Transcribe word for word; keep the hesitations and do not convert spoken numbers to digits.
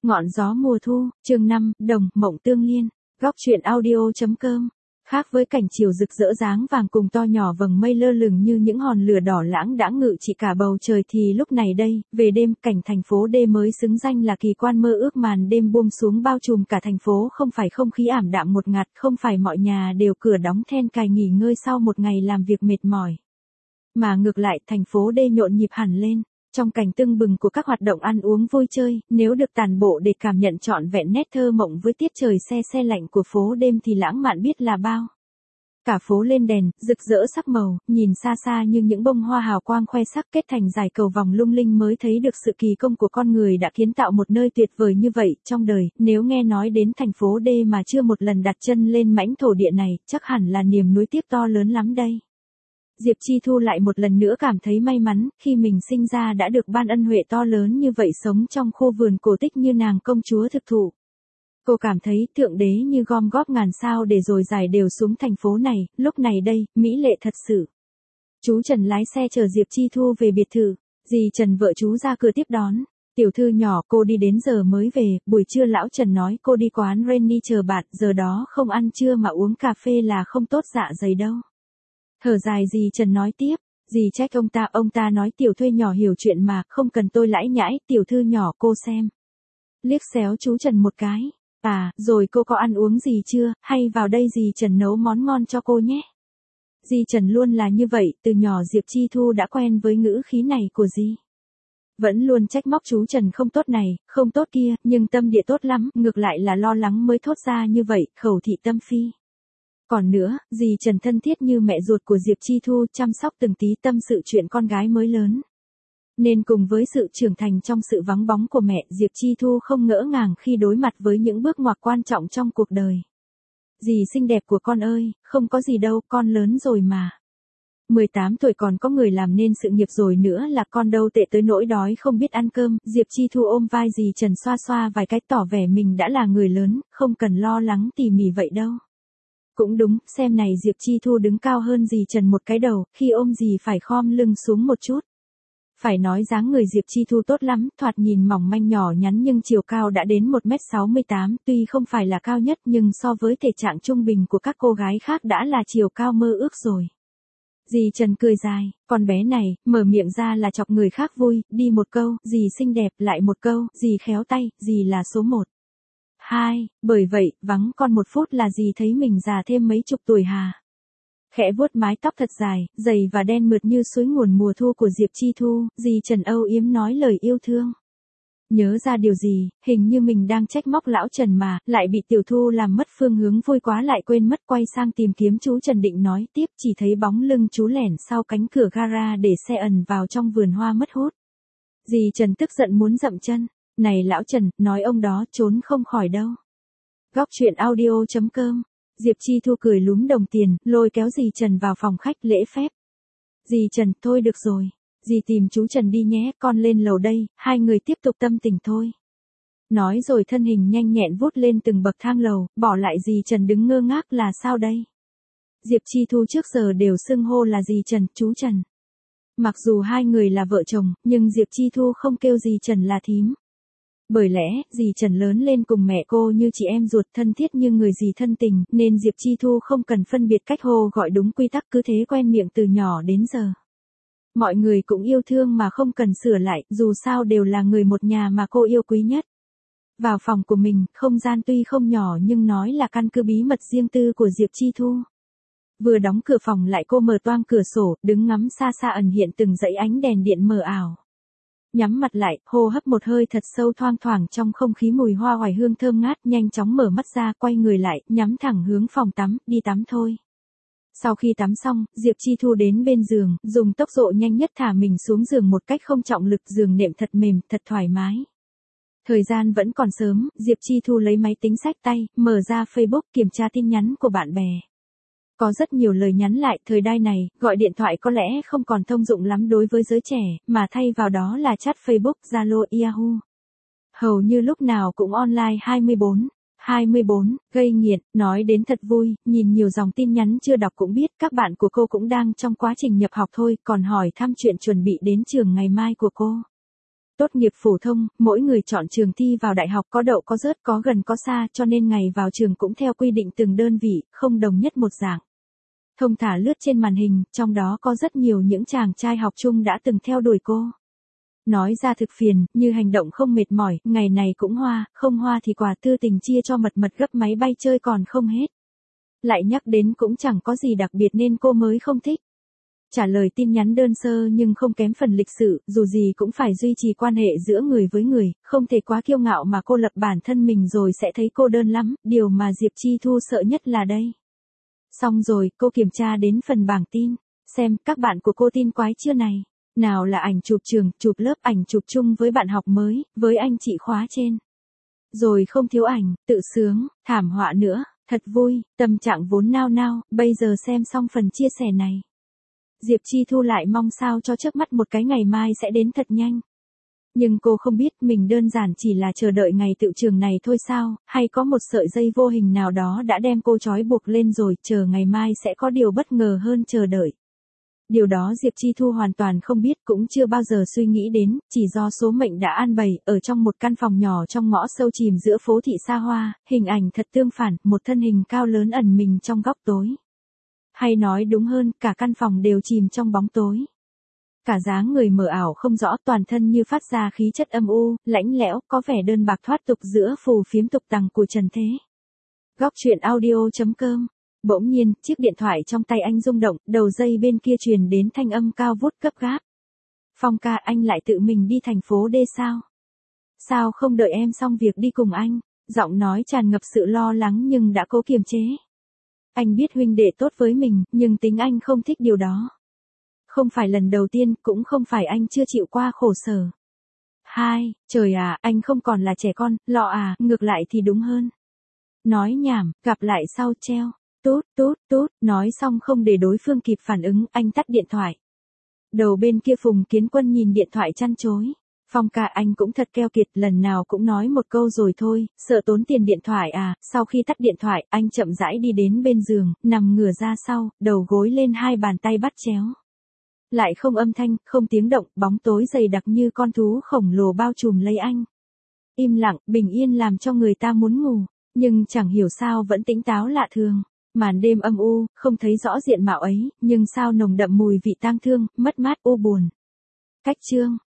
Ngọn gió mùa thu, chương năm, Đồng, Mộng Tương Liên. Góc truyện audio.com. Khác với cảnh chiều rực rỡ dáng vàng cùng to nhỏ vầng mây lơ lửng như những hòn lửa đỏ lãng đãng ngự trị cả bầu trời thì lúc này đây, về đêm, cảnh thành phố D mới xứng danh là kỳ quan mơ ước màn đêm buông xuống bao trùm cả thành phố, không phải không khí ảm đạm một ngạt, không phải mọi nhà đều cửa đóng then cài nghỉ ngơi sau một ngày làm việc mệt mỏi. Mà ngược lại, thành phố D nhộn nhịp hẳn lên. Trong cảnh tưng bừng của các hoạt động ăn uống vui chơi, nếu được tản bộ để cảm nhận trọn vẹn nét thơ mộng với tiết trời se se lạnh của phố đêm thì lãng mạn biết là bao. Cả phố lên đèn, rực rỡ sắc màu, nhìn xa xa như những bông hoa hào quang khoe sắc kết thành dài cầu vòng lung linh mới thấy được sự kỳ công của con người đã kiến tạo một nơi tuyệt vời như vậy trong đời. Nếu nghe nói đến thành phố D mà chưa một lần đặt chân lên mảnh thổ địa này, chắc hẳn là niềm nuối tiếc to lớn lắm đây. Diệp Chi Thu lại một lần nữa cảm thấy may mắn khi mình sinh ra đã được ban ân huệ to lớn như vậy, sống trong khu vườn cổ tích như nàng công chúa thực thụ. Cô cảm thấy thượng đế như gom góp ngàn sao để rồi giải đều xuống thành phố này, lúc này đây, mỹ lệ thật sự. Chú Trần lái xe chờ Diệp Chi Thu về biệt thự, dì Trần vợ chú ra cửa tiếp đón. Tiểu thư nhỏ, cô đi đến giờ mới về, buổi trưa lão Trần nói cô đi quán Renny chờ bạn, giờ đó không ăn trưa mà uống cà phê là không tốt dạ dày đâu. Thở dài dì Trần nói tiếp, dì trách ông ta, ông ta nói tiểu thuê nhỏ hiểu chuyện mà, không cần tôi lãi nhãi, tiểu thư nhỏ cô xem. Liếc xéo chú Trần một cái, à, rồi cô có ăn uống gì chưa, hay vào đây dì Trần nấu món ngon cho cô nhé. Dì Trần luôn là như vậy, từ nhỏ Diệp Chi Thu đã quen với ngữ khí này của dì. Vẫn luôn trách móc chú Trần không tốt này, không tốt kia, nhưng tâm địa tốt lắm, ngược lại là lo lắng mới thốt ra như vậy, khẩu thị tâm phi. Còn nữa, dì Trần thân thiết như mẹ ruột của Diệp Chi Thu, chăm sóc từng tí tâm sự chuyện con gái mới lớn. Nên cùng với sự trưởng thành trong sự vắng bóng của mẹ, Diệp Chi Thu không ngỡ ngàng khi đối mặt với những bước ngoặt quan trọng trong cuộc đời. Dì xinh đẹp của con ơi, không có gì đâu, con lớn rồi mà. mười tám tuổi còn có người làm nên sự nghiệp rồi nữa là con đâu tệ tới nỗi đói không biết ăn cơm. Diệp Chi Thu ôm vai dì Trần xoa xoa vài cái tỏ vẻ mình đã là người lớn, không cần lo lắng tỉ mỉ vậy đâu. Cũng đúng, xem này Diệp Chi Thu đứng cao hơn dì Trần một cái đầu, khi ôm dì phải khom lưng xuống một chút. Phải nói dáng người Diệp Chi Thu tốt lắm, thoạt nhìn mỏng manh nhỏ nhắn nhưng chiều cao đã đến một mét sáu mươi tám, tuy không phải là cao nhất nhưng so với thể trạng trung bình của các cô gái khác đã là chiều cao mơ ước rồi. Dì Trần cười dài, con bé này, mở miệng ra là chọc người khác vui, đi một câu, dì xinh đẹp, lại một câu, dì khéo tay, dì là số một. Hai, bởi vậy, vắng con một phút là dì thấy mình già thêm mấy chục tuổi hà. Khẽ vuốt mái tóc thật dài, dày và đen mượt như suối nguồn mùa thu của Diệp Chi Thu, dì Trần âu yếm nói lời yêu thương. Nhớ ra điều gì, hình như mình đang trách móc lão Trần mà, lại bị Tiểu Thu làm mất phương hướng, vui quá lại quên mất quay sang tìm kiếm chú Trần định nói tiếp, chỉ thấy bóng lưng chú lẻn sau cánh cửa gara để xe ẩn vào trong vườn hoa mất hút. Dì Trần tức giận muốn dậm chân. Này lão Trần, nói ông đó trốn không khỏi đâu. Góc truyện audio.com. Diệp Chi Thu cười lúm đồng tiền, lôi kéo dì Trần vào phòng khách lễ phép. Dì Trần, thôi được rồi. Dì tìm chú Trần đi nhé, con lên lầu đây, hai người tiếp tục tâm tình thôi. Nói rồi thân hình nhanh nhẹn vút lên từng bậc thang lầu, bỏ lại dì Trần đứng ngơ ngác là sao đây. Diệp Chi Thu trước giờ đều xưng hô là dì Trần, chú Trần. Mặc dù hai người là vợ chồng, nhưng Diệp Chi Thu không kêu dì Trần là thím. Bởi lẽ, dì Trần lớn lên cùng mẹ cô như chị em ruột, thân thiết như người dì thân tình, nên Diệp Chi Thu không cần phân biệt cách hô gọi, đúng quy tắc cứ thế quen miệng từ nhỏ đến giờ. Mọi người cũng yêu thương mà không cần sửa lại, dù sao đều là người một nhà mà cô yêu quý nhất. Vào phòng của mình, không gian tuy không nhỏ nhưng nói là căn cứ bí mật riêng tư của Diệp Chi Thu. Vừa đóng cửa phòng lại cô mở toang cửa sổ, đứng ngắm xa xa ẩn hiện từng dãy ánh đèn điện mờ ảo. Nhắm mặt lại, hô hấp một hơi thật sâu, thoang thoảng trong không khí mùi hoa oải hương thơm ngát, nhanh chóng mở mắt ra, quay người lại, nhắm thẳng hướng phòng tắm, đi tắm thôi. Sau khi tắm xong, Diệp Chi Thu đến bên giường, dùng tốc độ nhanh nhất thả mình xuống giường một cách không trọng lực, giường nệm thật mềm, thật thoải mái. Thời gian vẫn còn sớm, Diệp Chi Thu lấy máy tính xách tay, mở ra Facebook kiểm tra tin nhắn của bạn bè. Có rất nhiều lời nhắn lại, thời đại này, gọi điện thoại có lẽ không còn thông dụng lắm đối với giới trẻ, mà thay vào đó là chat Facebook, Zalo, Yahoo. Hầu như lúc nào cũng online hai mươi bốn. hai mươi bốn, gây nghiện, nói đến thật vui, nhìn nhiều dòng tin nhắn chưa đọc cũng biết các bạn của cô cũng đang trong quá trình nhập học thôi, còn hỏi thăm chuyện chuẩn bị đến trường ngày mai của cô. Tốt nghiệp phổ thông, mỗi người chọn trường thi vào đại học có đậu có rớt có gần có xa cho nên ngày vào trường cũng theo quy định từng đơn vị, không đồng nhất một dạng. Thông thả lướt trên màn hình, trong đó có rất nhiều những chàng trai học chung đã từng theo đuổi cô. Nói ra thực phiền, như hành động không mệt mỏi, ngày này cũng hoa, không hoa thì quà tư tình chia cho mật mật gấp máy bay chơi còn không hết. Lại nhắc đến cũng chẳng có gì đặc biệt nên cô mới không thích. Trả lời tin nhắn đơn sơ nhưng không kém phần lịch sự, dù gì cũng phải duy trì quan hệ giữa người với người, không thể quá kiêu ngạo mà cô lập bản thân mình rồi sẽ thấy cô đơn lắm, điều mà Diệp Chi Thu sợ nhất là đây. Xong rồi, cô kiểm tra đến phần bảng tin, xem các bạn của cô tin quái chưa này. Nào là ảnh chụp trường, chụp lớp, ảnh chụp chung với bạn học mới, với anh chị khóa trên. Rồi không thiếu ảnh, tự sướng, thảm họa nữa, thật vui, tâm trạng vốn nao nao, bây giờ xem xong phần chia sẻ này. Diệp Chi Thu lại mong sao cho trước mắt một cái ngày mai sẽ đến thật nhanh. Nhưng cô không biết mình đơn giản chỉ là chờ đợi ngày tựu trường này thôi sao, hay có một sợi dây vô hình nào đó đã đem cô trói buộc lên rồi, chờ ngày mai sẽ có điều bất ngờ hơn chờ đợi. Điều đó Diệp Chi Thu hoàn toàn không biết, cũng chưa bao giờ suy nghĩ đến, chỉ do số mệnh đã an bày, ở trong một căn phòng nhỏ trong ngõ sâu chìm giữa phố thị xa hoa, hình ảnh thật tương phản, một thân hình cao lớn ẩn mình trong góc tối. Hay nói đúng hơn, cả căn phòng đều chìm trong bóng tối. Cả dáng người mờ ảo không rõ, toàn thân như phát ra khí chất âm u, lãnh lẽo, có vẻ đơn bạc thoát tục giữa phù phiếm tục tằng của trần thế. Góc truyện audio chấm com. Bỗng nhiên, chiếc điện thoại trong tay anh rung động, đầu dây bên kia truyền đến thanh âm cao vút gấp gáp. Phong ca, anh lại tự mình đi thành phố D sao? Sao không đợi em xong việc đi cùng anh? Giọng nói tràn ngập sự lo lắng nhưng đã cố kiềm chế. Anh biết huynh đệ tốt với mình, nhưng tính anh không thích điều đó. Không phải lần đầu tiên, cũng không phải anh chưa chịu qua khổ sở. Hai, trời à, anh không còn là trẻ con, lọ à, ngược lại thì đúng hơn. Nói nhảm, gặp lại sau treo. Tút, tút, tút, nói xong không để đối phương kịp phản ứng, anh tắt điện thoại. Đầu bên kia Phùng Kiến Quân nhìn điện thoại chăn chối. Phong ca, anh cũng thật keo kiệt, lần nào cũng nói một câu rồi thôi, sợ tốn tiền điện thoại à. Sau khi tắt điện thoại, anh chậm rãi đi đến bên giường, nằm ngửa ra sau, đầu gối lên hai bàn tay bắt chéo. Lại không âm thanh, không tiếng động, bóng tối dày đặc như con thú khổng lồ bao trùm lấy anh. Im lặng, bình yên làm cho người ta muốn ngủ, nhưng chẳng hiểu sao vẫn tỉnh táo lạ thường. Màn đêm âm u, không thấy rõ diện mạo ấy, nhưng sao nồng đậm mùi vị tang thương, mất mát u buồn. Cách chương